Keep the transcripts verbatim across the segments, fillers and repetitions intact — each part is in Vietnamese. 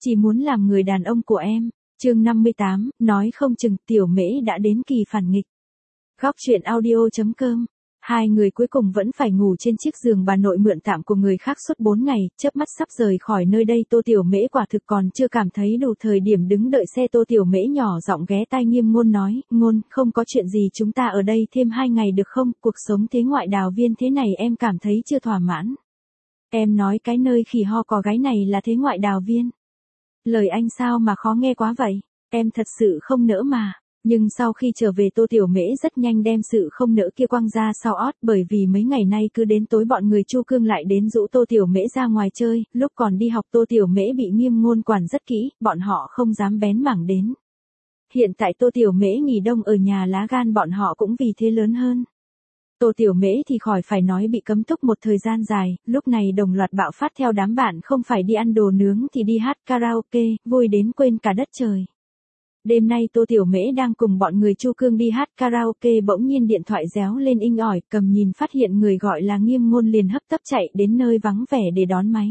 chỉ muốn làm người đàn ông của em. Chương năm mươi tám, nói không chừng tiểu mễ đã đến kỳ phản nghịch. Góc truyện audio chấm com. Hai người cuối cùng vẫn phải ngủ trên chiếc giường bà nội mượn tạm của người khác suốt bốn ngày, chớp mắt sắp rời khỏi nơi đây. Tô Tiểu Mễ quả thực còn chưa cảm thấy đủ thời điểm đứng đợi xe. Tô Tiểu Mễ nhỏ giọng ghé tai Nghiêm Ngôn nói, Ngôn, không có chuyện gì, chúng ta ở đây thêm hai ngày được không? Cuộc sống thế ngoại đào viên thế này em cảm thấy chưa thỏa mãn. Em nói cái nơi khỉ ho có gái này là thế ngoại đào viên. Lời anh sao mà khó nghe quá vậy? Em thật sự không nỡ mà. Nhưng sau khi trở về Tô Tiểu Mễ rất nhanh đem sự không nỡ kia quăng ra sau ót, bởi vì mấy ngày nay cứ đến tối bọn người Chu Cương lại đến dụ Tô Tiểu Mễ ra ngoài chơi. Lúc còn đi học Tô Tiểu Mễ bị Nghiêm Ngôn quản rất kỹ, bọn họ không dám bén mảng đến. Hiện tại Tô Tiểu Mễ nghỉ đông ở nhà, lá gan bọn họ cũng vì thế lớn hơn. Tô Tiểu Mễ thì khỏi phải nói, bị cấm túc một thời gian dài, lúc này đồng loạt bạo phát theo đám bạn, không phải đi ăn đồ nướng thì đi hát karaoke, vui đến quên cả đất trời. Đêm nay Tô Tiểu Mễ đang cùng bọn người Chu Cương đi hát karaoke, bỗng nhiên điện thoại réo lên inh ỏi, cầm nhìn phát hiện người gọi là Nghiêm Ngôn liền hấp tấp chạy đến nơi vắng vẻ để đón máy.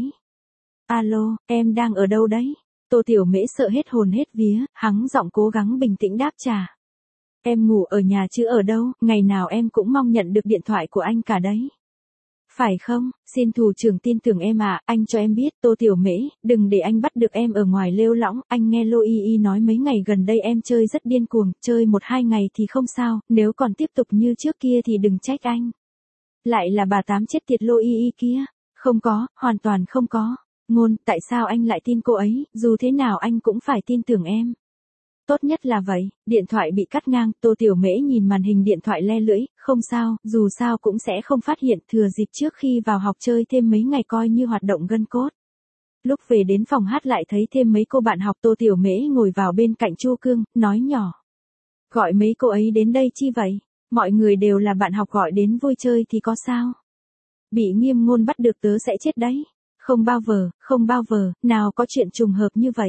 Alo, em đang ở đâu đấy? Tô Tiểu Mễ sợ hết hồn hết vía, hắng giọng cố gắng bình tĩnh đáp trả. Em ngủ ở nhà chứ ở đâu, ngày nào em cũng mong nhận được điện thoại của anh cả đấy. Phải không, xin thủ trưởng tin tưởng em à, anh cho em biết. Tô Tiểu Mễ, đừng để anh bắt được em ở ngoài lêu lỏng, anh nghe Lô Y Y nói mấy ngày gần đây em chơi rất điên cuồng, chơi một hai ngày thì không sao, nếu còn tiếp tục như trước kia thì đừng trách anh. Lại là bà tám chết tiệt Lô Y Y kia, không có, hoàn toàn không có. Ngôn, tại sao anh lại tin cô ấy, dù thế nào anh cũng phải tin tưởng em. Tốt nhất là vậy. Điện thoại bị cắt ngang, Tô Tiểu Mễ nhìn màn hình điện thoại le lưỡi, không sao, dù sao cũng sẽ không phát hiện, thừa dịp trước khi vào học chơi thêm mấy ngày coi như hoạt động gân cốt. Lúc về đến phòng hát lại thấy thêm mấy cô bạn học. Tô Tiểu Mễ ngồi vào bên cạnh Chu Cương, nói nhỏ. Gọi mấy cô ấy đến đây chi vậy? Mọi người đều là bạn học, gọi đến vui chơi thì có sao? Bị Nghiêm Ngôn bắt được tớ sẽ chết đấy. Không bao giờ, không bao giờ, nào có chuyện trùng hợp như vậy.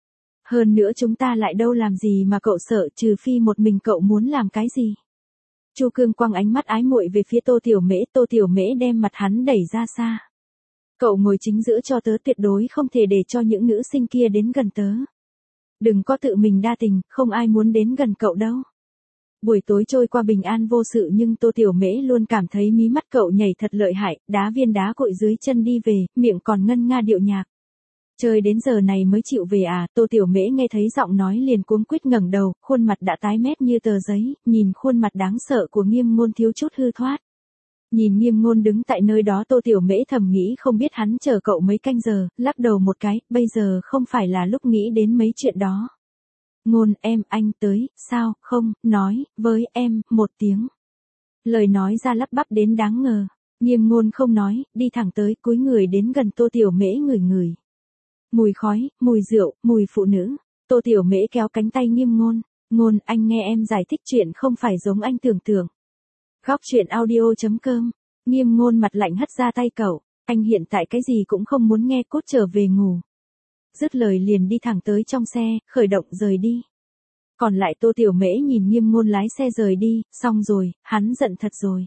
Hơn nữa chúng ta lại đâu làm gì mà cậu sợ, trừ phi một mình cậu muốn làm cái gì. Chu Cương quăng ánh mắt ái muội về phía Tô Tiểu Mễ. Tô Tiểu Mễ đem mặt hắn đẩy ra xa. Cậu ngồi chính giữa cho tớ, tuyệt đối không thể để cho những nữ sinh kia đến gần tớ. Đừng có tự mình đa tình, không ai muốn đến gần cậu đâu. Buổi tối trôi qua bình an vô sự, nhưng Tô Tiểu Mễ luôn cảm thấy mí mắt cậu nhảy thật lợi hại, đá viên đá cội dưới chân đi về, miệng còn ngân nga điệu nhạc. Chơi đến giờ này mới chịu về à? Tô Tiểu Mễ nghe thấy giọng nói liền cuống quýt ngẩng đầu, khuôn mặt đã tái mét như tờ giấy, nhìn khuôn mặt đáng sợ của Nghiêm Ngôn thiếu chút hư thoát. Nhìn Nghiêm Ngôn đứng tại nơi đó, Tô Tiểu Mễ thầm nghĩ không biết hắn chờ cậu mấy canh giờ, lắc đầu một cái, bây giờ không phải là lúc nghĩ đến mấy chuyện đó. Ngôn, em, anh tới, sao, không, nói, với em, một tiếng. Lời nói ra lắp bắp đến đáng ngờ. Nghiêm Ngôn không nói, đi thẳng tới, cúi người đến gần Tô Tiểu Mễ ngửi ngửi. Mùi khói, mùi rượu, mùi phụ nữ. Tô Tiểu Mễ kéo cánh tay Nghiêm Ngôn. Ngôn, anh nghe em giải thích chuyện không phải giống anh tưởng tượng. Góc truyện audio chấm com. Nghiêm Ngôn mặt lạnh hất ra tay cậu. Anh hiện tại cái gì cũng không muốn nghe, cốt trở về ngủ. Dứt lời liền đi thẳng tới trong xe, khởi động rời đi. Còn lại Tô Tiểu Mễ nhìn Nghiêm Ngôn lái xe rời đi, xong rồi, hắn giận thật rồi.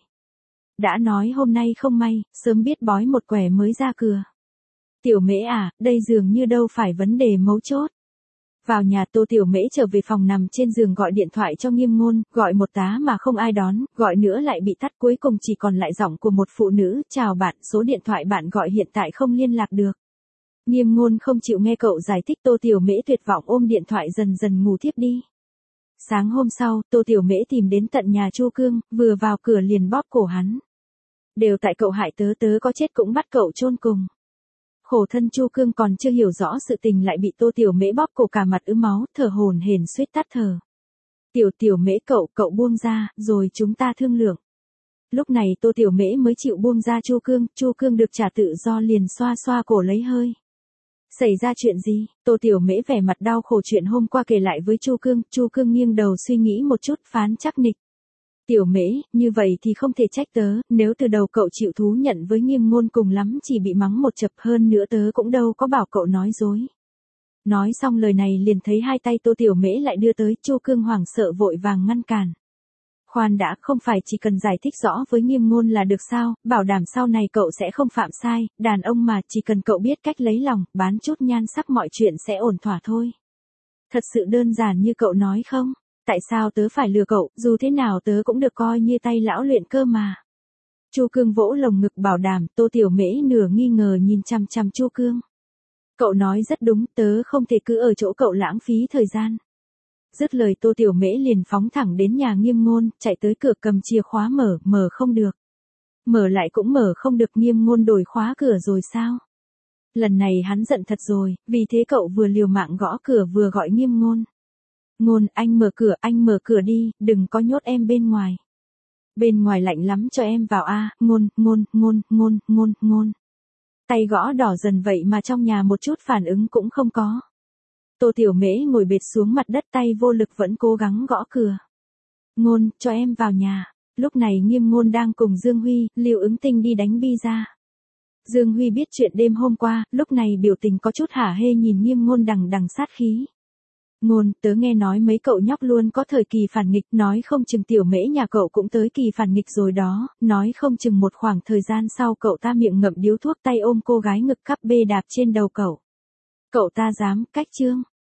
Đã nói hôm nay không may, sớm biết bói một quẻ mới ra cửa. Tiểu Mễ à, đây dường như đâu phải vấn đề mấu chốt. Vào nhà, Tô Tiểu Mễ trở về phòng, nằm trên giường gọi điện thoại cho Nghiêm Ngôn, gọi một tá mà không ai đón, gọi nữa lại bị tắt, cuối cùng chỉ còn lại giọng của một phụ nữ, chào bạn, số điện thoại bạn gọi hiện tại không liên lạc được. Nghiêm Ngôn không chịu nghe cậu giải thích, Tô Tiểu Mễ tuyệt vọng ôm điện thoại dần dần ngủ thiếp đi. Sáng hôm sau, Tô Tiểu Mễ tìm đến tận nhà Chu Cương, vừa vào cửa liền bóp cổ hắn. Đều tại cậu hại tớ, tớ có chết cũng bắt cậu chôn cùng. Khổ thân Chu Cương còn chưa hiểu rõ sự tình lại bị Tô Tiểu Mễ bóp cổ, cả mặt ứ máu, thở hổn hển suýt tắt thở. Tiểu Tiểu Mễ, cậu, cậu buông ra, rồi chúng ta thương lượng. Lúc này Tô Tiểu Mễ mới chịu buông ra Chu Cương, Chu Cương được trả tự do liền xoa xoa cổ lấy hơi. Xảy ra chuyện gì? Tô Tiểu Mễ vẻ mặt đau khổ chuyện hôm qua kể lại với Chu Cương, Chu Cương nghiêng đầu suy nghĩ một chút, phán chắc nịch. Tiểu Mễ, như vậy thì không thể trách tớ, nếu từ đầu cậu chịu thú nhận với Nghiêm Ngôn cùng lắm chỉ bị mắng một chập, hơn nữa tớ cũng đâu có bảo cậu nói dối. Nói xong lời này liền thấy hai tay Tô Tiểu Mễ lại đưa tới, Chu Cương hoảng sợ vội vàng ngăn cản. Khoan đã, không phải chỉ cần giải thích rõ với Nghiêm Ngôn là được sao, bảo đảm sau này cậu sẽ không phạm sai, đàn ông mà, chỉ cần cậu biết cách lấy lòng, bán chút nhan sắc mọi chuyện sẽ ổn thỏa thôi. Thật sự đơn giản như cậu nói không? Tại sao tớ phải lừa cậu, dù thế nào tớ cũng được coi như tay lão luyện cơ mà. Chu Cương vỗ lồng ngực bảo đảm, Tô Tiểu Mễ nửa nghi ngờ nhìn chằm chằm Chu Cương. Cậu nói rất đúng, tớ không thể cứ ở chỗ cậu lãng phí thời gian. Dứt lời Tô Tiểu Mễ liền phóng thẳng đến nhà Nghiêm Ngôn, chạy tới cửa cầm chìa khóa mở, mở không được. Mở lại cũng mở không được, Nghiêm Ngôn đổi khóa cửa rồi sao? Lần này hắn giận thật rồi, vì thế cậu vừa liều mạng gõ cửa vừa gọi Nghiêm Ngôn. Ngôn, anh mở cửa, anh mở cửa đi, đừng có nhốt em bên ngoài. Bên ngoài lạnh lắm, cho em vào a. Ngôn, ngôn, ngôn, ngôn, ngôn, ngôn. Tay gõ đỏ dần vậy mà trong nhà một chút phản ứng cũng không có. Tô Tiểu Mễ ngồi bệt xuống mặt đất, tay vô lực vẫn cố gắng gõ cửa. Ngôn, cho em vào nhà. Lúc này Nghiêm Ngôn đang cùng Dương Huy, Lưu Ứng Tinh đi đánh bi-ra. Dương Huy biết chuyện đêm hôm qua, lúc này biểu tình có chút hả hê nhìn Nghiêm Ngôn đằng đằng sát khí. Ngôn, tớ nghe nói mấy cậu nhóc luôn có thời kỳ phản nghịch, nói không chừng Tiểu Mễ nhà cậu cũng tới kỳ phản nghịch rồi đó, nói không chừng một khoảng thời gian sau cậu ta miệng ngậm điếu thuốc, tay ôm cô gái ngực cắp bê đạp trên đầu cậu. Cậu ta dám, cách chương.